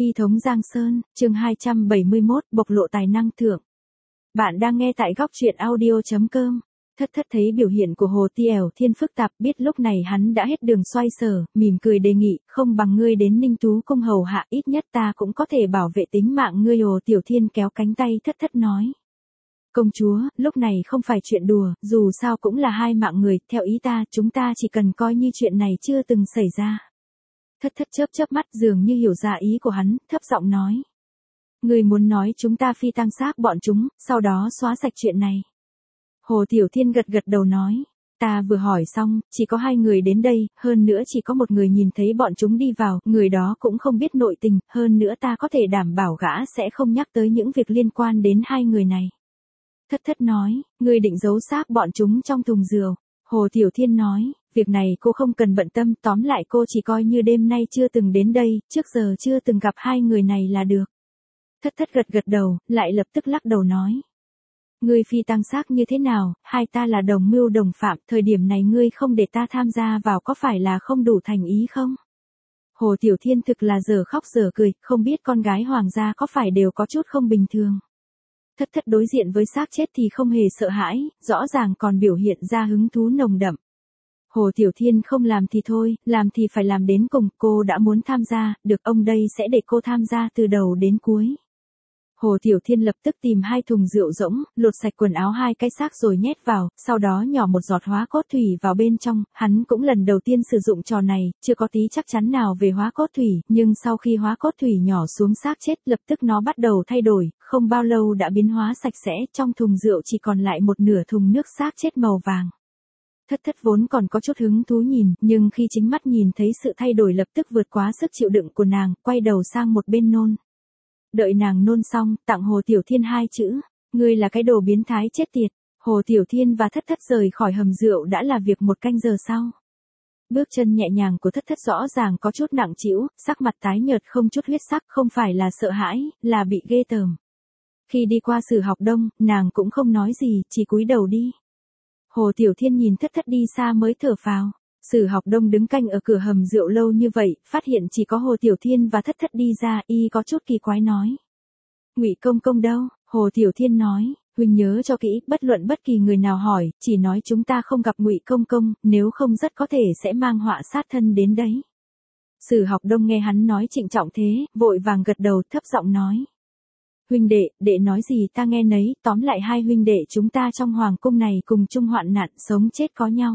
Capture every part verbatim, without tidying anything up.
Y thống Giang Sơn, chương hai trăm bảy mươi mốt, bộc lộ tài năng thượng. Bạn đang nghe tại góc truyện audio chấm com. Thất thất thấy biểu hiện của Hồ Tiểu Thiên phức tạp, biết lúc này hắn đã hết đường xoay sở, mỉm cười đề nghị, không bằng ngươi đến Ninh Tú cung hầu hạ, ít nhất ta cũng có thể bảo vệ tính mạng ngươi. Hồ Tiểu Thiên kéo cánh tay thất thất nói. Công chúa, lúc này không phải chuyện đùa, dù sao cũng là hai mạng người, theo ý ta, chúng ta chỉ cần coi như chuyện này chưa từng xảy ra. Thất thất chớp chớp mắt dường như hiểu ra ý của hắn, thấp giọng nói. Người muốn nói chúng ta phi tang xác bọn chúng, sau đó xóa sạch chuyện này. Hồ Tiểu Thiên gật gật đầu nói. Ta vừa hỏi xong, chỉ có hai người đến đây, hơn nữa chỉ có một người nhìn thấy bọn chúng đi vào, người đó cũng không biết nội tình, hơn nữa ta có thể đảm bảo gã sẽ không nhắc tới những việc liên quan đến hai người này. Thất thất nói, người định giấu xác bọn chúng trong thùng rượu. Hồ Tiểu Thiên nói, việc này cô không cần bận tâm, tóm lại cô chỉ coi như đêm nay chưa từng đến đây, trước giờ chưa từng gặp hai người này là được. Thất thất gật gật đầu, lại lập tức lắc đầu nói. Ngươi phi tang xác như thế nào, hai ta là đồng mưu đồng phạm, thời điểm này ngươi không để ta tham gia vào có phải là không đủ thành ý không? Hồ Tiểu Thiên thực là giờ khóc giờ cười, không biết con gái hoàng gia có phải đều có chút không bình thường. Thất thất đối diện với xác chết thì không hề sợ hãi, rõ ràng còn biểu hiện ra hứng thú nồng đậm. Hồ Tiểu Thiên không làm thì thôi, làm thì phải làm đến cùng, cô đã muốn tham gia, được ông đây sẽ để cô tham gia từ đầu đến cuối. Hồ Tiểu Thiên lập tức tìm hai thùng rượu rỗng, lột sạch quần áo hai cái xác rồi nhét vào, sau đó nhỏ một giọt hóa cốt thủy vào bên trong, hắn cũng lần đầu tiên sử dụng trò này, chưa có tí chắc chắn nào về hóa cốt thủy, nhưng sau khi hóa cốt thủy nhỏ xuống xác chết lập tức nó bắt đầu thay đổi, không bao lâu đã biến hóa sạch sẽ, trong thùng rượu chỉ còn lại một nửa thùng nước xác chết màu vàng. Thất thất vốn còn có chút hứng thú nhìn, nhưng khi chính mắt nhìn thấy sự thay đổi lập tức vượt quá sức chịu đựng của nàng, quay đầu sang một bên nôn. Đợi nàng nôn xong, tặng Hồ Tiểu Thiên hai chữ, ngươi là cái đồ biến thái chết tiệt. Hồ Tiểu Thiên và thất thất rời khỏi hầm rượu đã là việc một canh giờ sau. Bước chân nhẹ nhàng của thất thất rõ ràng có chút nặng trĩu, sắc mặt tái nhợt không chút huyết sắc, không phải là sợ hãi, là bị ghê tởm. Khi đi qua Sử Học Đông, nàng cũng không nói gì, chỉ cúi đầu đi. Hồ Tiểu Thiên nhìn thất thất đi xa mới thở phào. Sử Học Đông đứng canh ở cửa hầm rượu lâu như vậy, phát hiện chỉ có Hồ Tiểu Thiên và thất thất đi ra, y có chút kỳ quái nói. Ngụy công công đâu? Hồ Tiểu Thiên nói, huynh nhớ cho kỹ, bất luận bất kỳ người nào hỏi, chỉ nói chúng ta không gặp Ngụy công công, nếu không rất có thể sẽ mang họa sát thân đến đấy. Sử Học Đông nghe hắn nói trịnh trọng thế, vội vàng gật đầu thấp giọng nói. Huynh đệ, đệ nói gì ta nghe nấy, tóm lại hai huynh đệ chúng ta trong hoàng cung này cùng chung hoạn nạn, sống chết có nhau.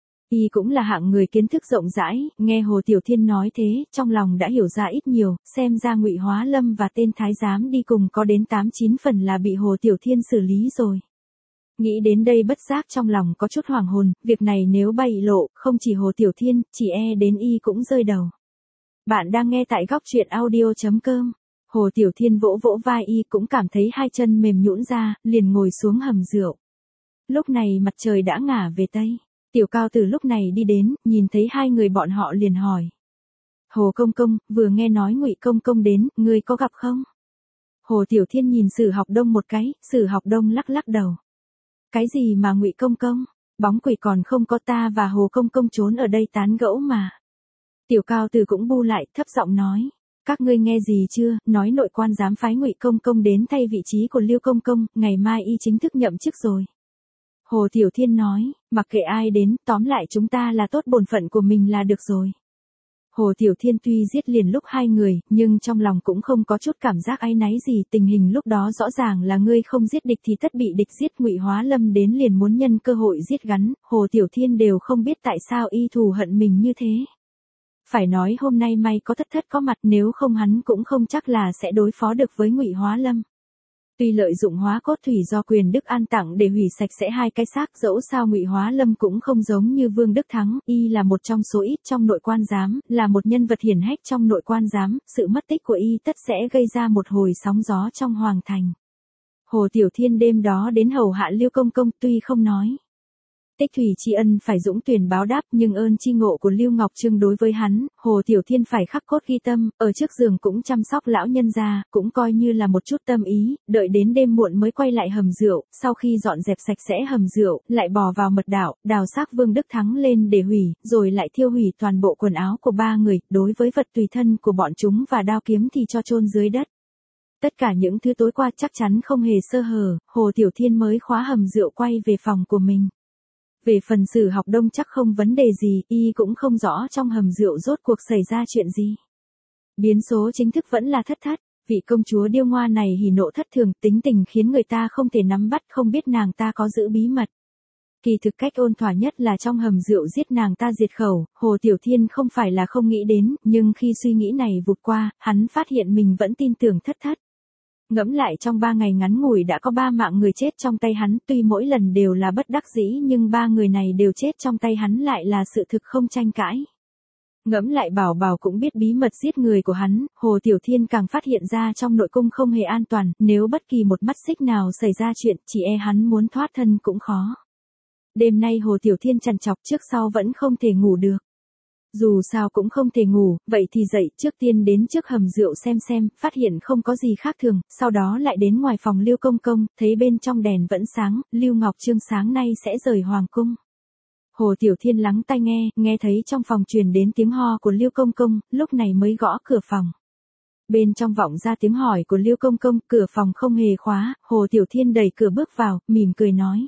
Y cũng là hạng người kiến thức rộng rãi, nghe Hồ Tiểu Thiên nói thế, trong lòng đã hiểu ra ít nhiều, xem ra Ngụy Hóa Lâm và tên thái giám đi cùng có đến tám chín phần là bị Hồ Tiểu Thiên xử lý rồi. Nghĩ đến đây bất giác trong lòng có chút hoàng hồn, việc này nếu bay lộ, không chỉ Hồ Tiểu Thiên, chỉ e đến Y cũng rơi đầu. Bạn đang nghe tại góc truyện audio chấm com. Hồ Tiểu Thiên vỗ vỗ vai Y cũng cảm thấy hai chân mềm nhũn ra, liền ngồi xuống hầm rượu. Lúc này mặt trời đã ngả về Tây. Tiểu Cao Tử lúc này đi đến, nhìn thấy hai người bọn họ liền hỏi. Hồ công công, vừa nghe nói Ngụy công công đến, ngươi có gặp không? Hồ Tiểu Thiên nhìn Sử Học Đông một cái, Sử Học Đông lắc lắc đầu. Cái gì mà Ngụy công công? Bóng quỷ còn không có, ta và Hồ công công trốn ở đây tán gẫu mà. Tiểu Cao Tử cũng bu lại, thấp giọng nói. Các ngươi nghe gì chưa, nói nội quan dám phái Ngụy công công đến thay vị trí của Liêu công công, ngày mai y chính thức nhậm chức rồi. Hồ Tiểu Thiên nói, mặc kệ ai đến, tóm lại chúng ta là tốt bổn phận của mình là được rồi. Hồ Tiểu Thiên tuy giết liền lúc hai người, nhưng trong lòng cũng không có chút cảm giác áy náy gì, tình hình lúc đó rõ ràng là ngươi không giết địch thì tất bị địch giết. Ngụy Hóa Lâm đến liền muốn nhân cơ hội giết gắn, Hồ Tiểu Thiên đều không biết tại sao y thù hận mình như thế. Phải nói hôm nay may có thất thất có mặt, nếu không hắn cũng không chắc là sẽ đối phó được với Ngụy Hóa Lâm. Tuy lợi dụng hóa cốt thủy do Quyền Đức An tặng để hủy sạch sẽ hai cái xác, dẫu sao Ngụy Hóa Lâm cũng không giống như Vương Đức Thắng, y là một trong số ít trong nội quan giám, là một nhân vật hiển hách trong nội quan giám, sự mất tích của y tất sẽ gây ra một hồi sóng gió trong hoàng thành. Hồ Tiểu Thiên đêm đó đến hầu hạ Liêu công công, tuy không nói Tích thủy tri ân phải dũng tuyển báo đáp, nhưng ơn chi ngộ của Lưu Ngọc Trương đối với hắn, Hồ Tiểu Thiên phải khắc cốt ghi tâm, ở trước giường cũng chăm sóc lão nhân gia, cũng coi như là một chút tâm ý, đợi đến đêm muộn mới quay lại hầm rượu, sau khi dọn dẹp sạch sẽ hầm rượu, lại bò vào mật đạo, đào xác Vương Đức Thắng lên để hủy, rồi lại thiêu hủy toàn bộ quần áo của ba người, đối với vật tùy thân của bọn chúng và đao kiếm thì cho chôn dưới đất. Tất cả những thứ tối qua chắc chắn không hề sơ hở, Hồ Tiểu Thiên mới khóa hầm rượu quay về phòng của mình. Về phần Sử Học Đông chắc không vấn đề gì, y cũng không rõ trong hầm rượu rốt cuộc xảy ra chuyện gì. Biến số chính thức vẫn là Thất Thất, vị công chúa điêu ngoa này hỉ nộ thất thường, tính tình khiến người ta không thể nắm bắt, không biết nàng ta có giữ bí mật. Kỳ thực cách ôn thỏa nhất là trong hầm rượu giết nàng ta diệt khẩu, Hồ Tiểu Thiên không phải là không nghĩ đến, nhưng khi suy nghĩ này vụt qua, hắn phát hiện mình vẫn tin tưởng Thất Thất. Ngẫm lại trong ba ngày ngắn ngủi đã có ba mạng người chết trong tay hắn, tuy mỗi lần đều là bất đắc dĩ nhưng ba người này đều chết trong tay hắn lại là sự thực không tranh cãi. Ngẫm lại Bảo Bảo cũng biết bí mật giết người của hắn, Hồ Tiểu Thiên càng phát hiện ra trong nội cung không hề an toàn, nếu bất kỳ một mắt xích nào xảy ra chuyện, chỉ e hắn muốn thoát thân cũng khó. Đêm nay Hồ Tiểu Thiên trằn trọc trước sau vẫn không thể ngủ được. Dù sao cũng không thể ngủ, vậy thì dậy, trước tiên đến trước hầm rượu xem xem, phát hiện không có gì khác thường, sau đó lại đến ngoài phòng Lưu Công Công, thấy bên trong đèn vẫn sáng, Lưu Ngọc Trương sáng nay sẽ rời hoàng cung. Hồ Tiểu Thiên lắng tai nghe, nghe thấy trong phòng truyền đến tiếng ho của Lưu Công Công, lúc này mới gõ cửa phòng. Bên trong vọng ra tiếng hỏi của Lưu Công Công, cửa phòng không hề khóa, Hồ Tiểu Thiên đẩy cửa bước vào, mỉm cười nói.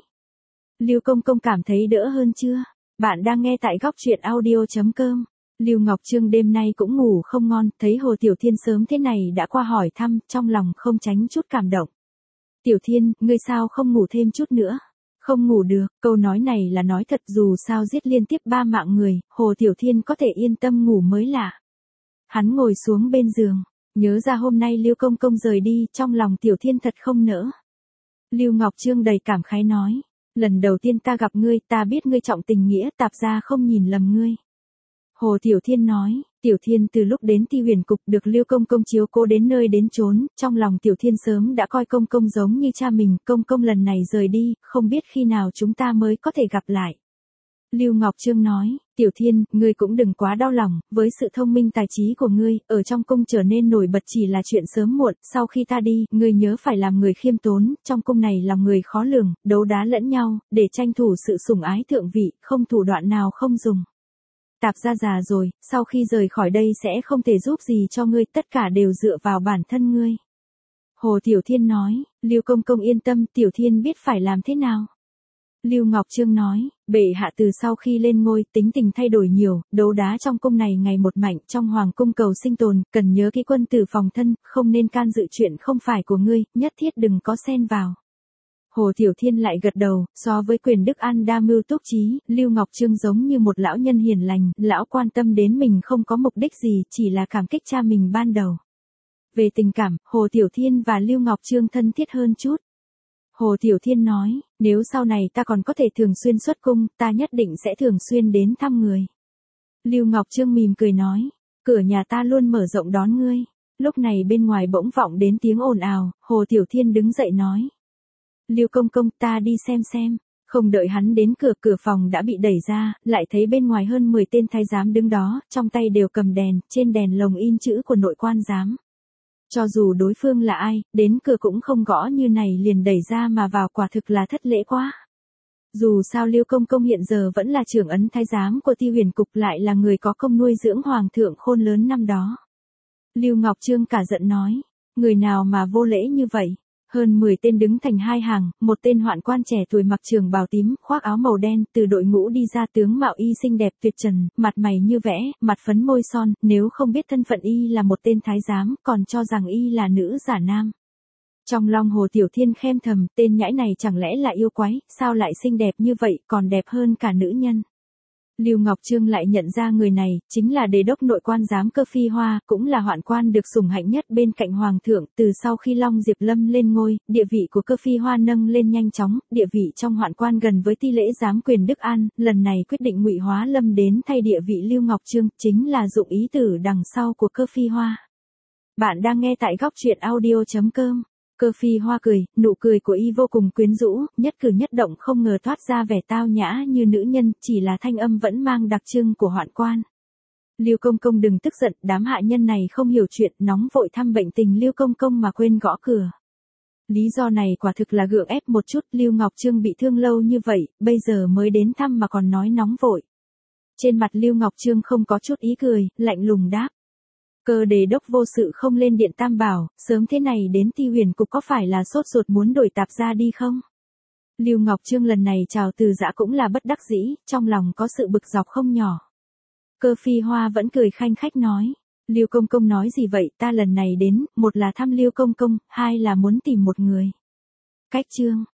Lưu Công Công cảm thấy đỡ hơn chưa? Bạn đang nghe tại góc truyện audio chấm com. Lưu Ngọc Trương đêm nay cũng ngủ không ngon, thấy Hồ Tiểu Thiên sớm thế này đã qua hỏi thăm, trong lòng không tránh chút cảm động. Tiểu Thiên, ngươi sao không ngủ thêm chút nữa? Không ngủ được, câu nói này là nói thật, dù sao giết liên tiếp ba mạng người, Hồ Tiểu Thiên có thể yên tâm ngủ mới lạ. Hắn ngồi xuống bên giường, nhớ ra hôm nay Lưu Công Công rời đi, trong lòng Tiểu Thiên thật không nỡ. Lưu Ngọc Trương đầy cảm khái nói. Lần đầu tiên ta gặp ngươi, ta biết ngươi trọng tình nghĩa, tạp ra không nhìn lầm ngươi. Hồ Tiểu Thiên nói, Tiểu Thiên từ lúc đến Ti Huyền Cục được Lưu Công Công chiếu cố đến nơi đến chốn, trong lòng Tiểu Thiên sớm đã coi Công Công giống như cha mình, Công Công lần này rời đi, không biết khi nào chúng ta mới có thể gặp lại. Lưu Ngọc Trương nói, Tiểu Thiên, ngươi cũng đừng quá đau lòng, với sự thông minh tài trí của ngươi, ở trong cung trở nên nổi bật chỉ là chuyện sớm muộn, sau khi ta đi, ngươi nhớ phải làm người khiêm tốn, trong cung này lòng người khó lường, đấu đá lẫn nhau, để tranh thủ sự sủng ái thượng vị, không thủ đoạn nào không dùng. Tạp gia già rồi, sau khi rời khỏi đây sẽ không thể giúp gì cho ngươi, tất cả đều dựa vào bản thân ngươi. Hồ Tiểu Thiên nói, Lưu Công Công yên tâm, Tiểu Thiên biết phải làm thế nào. Lưu Ngọc Trương nói, bệ hạ từ sau khi lên ngôi, tính tình thay đổi nhiều, đấu đá trong cung này ngày một mạnh, trong hoàng cung cầu sinh tồn, cần nhớ kỹ quân tử phòng thân, không nên can dự chuyện không phải của ngươi, nhất thiết đừng có xen vào. Hồ Tiểu Thiên lại gật đầu, so với Quyền Đức An đa mưu túc trí, Lưu Ngọc Trương giống như một lão nhân hiền lành, lão quan tâm đến mình không có mục đích gì, chỉ là cảm kích cha mình ban đầu. Về tình cảm, Hồ Tiểu Thiên và Lưu Ngọc Trương thân thiết hơn chút. Hồ Tiểu Thiên nói, nếu sau này ta còn có thể thường xuyên xuất cung, ta nhất định sẽ thường xuyên đến thăm người. Lưu Ngọc Trương mỉm cười nói, cửa nhà ta luôn mở rộng đón ngươi. Lúc này bên ngoài bỗng vọng đến tiếng ồn ào, Hồ Tiểu Thiên đứng dậy nói. Lưu Công Công, ta đi xem xem. Không đợi hắn đến cửa, cửa phòng đã bị đẩy ra, lại thấy bên ngoài hơn mười tên thái giám đứng đó, trong tay đều cầm đèn, trên đèn lồng in chữ của nội quan giám. Cho dù đối phương là ai, đến cửa cũng không gõ như này liền đẩy ra mà vào, quả thực là thất lễ quá. Dù sao Lưu Công Công hiện giờ vẫn là trưởng ấn thái giám của Ti Huyền Cục, lại là người có công nuôi dưỡng hoàng thượng khôn lớn năm đó. Lưu Ngọc Trương cả giận nói, người nào mà vô lễ như vậy? Hơn mười tên đứng thành hai hàng, một tên hoạn quan trẻ tuổi mặc trường bào tím, khoác áo màu đen, từ đội ngũ đi ra, tướng mạo y xinh đẹp tuyệt trần, mặt mày như vẽ, mặt phấn môi son, nếu không biết thân phận y là một tên thái giám, còn cho rằng y là nữ giả nam. Trong lòng Hồ Tiểu Thiên khen thầm, tên nhãi này chẳng lẽ là yêu quái, sao lại xinh đẹp như vậy, còn đẹp hơn cả nữ nhân. Lưu Ngọc Trương lại nhận ra người này, chính là đề đốc nội quan giám Cơ Phi Hoa, cũng là hoạn quan được sủng hạnh nhất bên cạnh Hoàng thượng, từ sau khi Long Diệp Lâm lên ngôi, địa vị của Cơ Phi Hoa nâng lên nhanh chóng, địa vị trong hoạn quan gần với ti lễ giám Quyền Đức An, lần này quyết định ngụy hóa Lâm đến thay địa vị Lưu Ngọc Trương, chính là dụng ý tử đằng sau của Cơ Phi Hoa. Bạn đang nghe tại góc truyện audio chấm com. Cơ Phi Hoa cười, nụ cười của y vô cùng quyến rũ, nhất cử nhất động không ngờ toát ra vẻ tao nhã như nữ nhân, chỉ là thanh âm vẫn mang đặc trưng của hoạn quan. Lưu Công Công đừng tức giận, đám hạ nhân này không hiểu chuyện, nóng vội thăm bệnh tình Lưu Công Công mà quên gõ cửa. Lý do này quả thực là gượng ép một chút, Lưu Ngọc Trương bị thương lâu như vậy, bây giờ mới đến thăm mà còn nói nóng vội. Trên mặt Lưu Ngọc Trương không có chút ý cười, lạnh lùng đáp. Cơ đề đốc vô sự không lên điện Tam Bảo, sớm thế này đến Ti Huyền cục có phải là sốt ruột muốn đổi tạp gia đi không? Lưu Ngọc Trương lần này chào từ giã cũng là bất đắc dĩ, trong lòng có sự bực dọc không nhỏ. Cơ Phi Hoa vẫn cười khanh khách nói. Lưu Công Công nói gì vậy, ta lần này đến, một là thăm Lưu Công Công, hai là muốn tìm một người. Cách chương.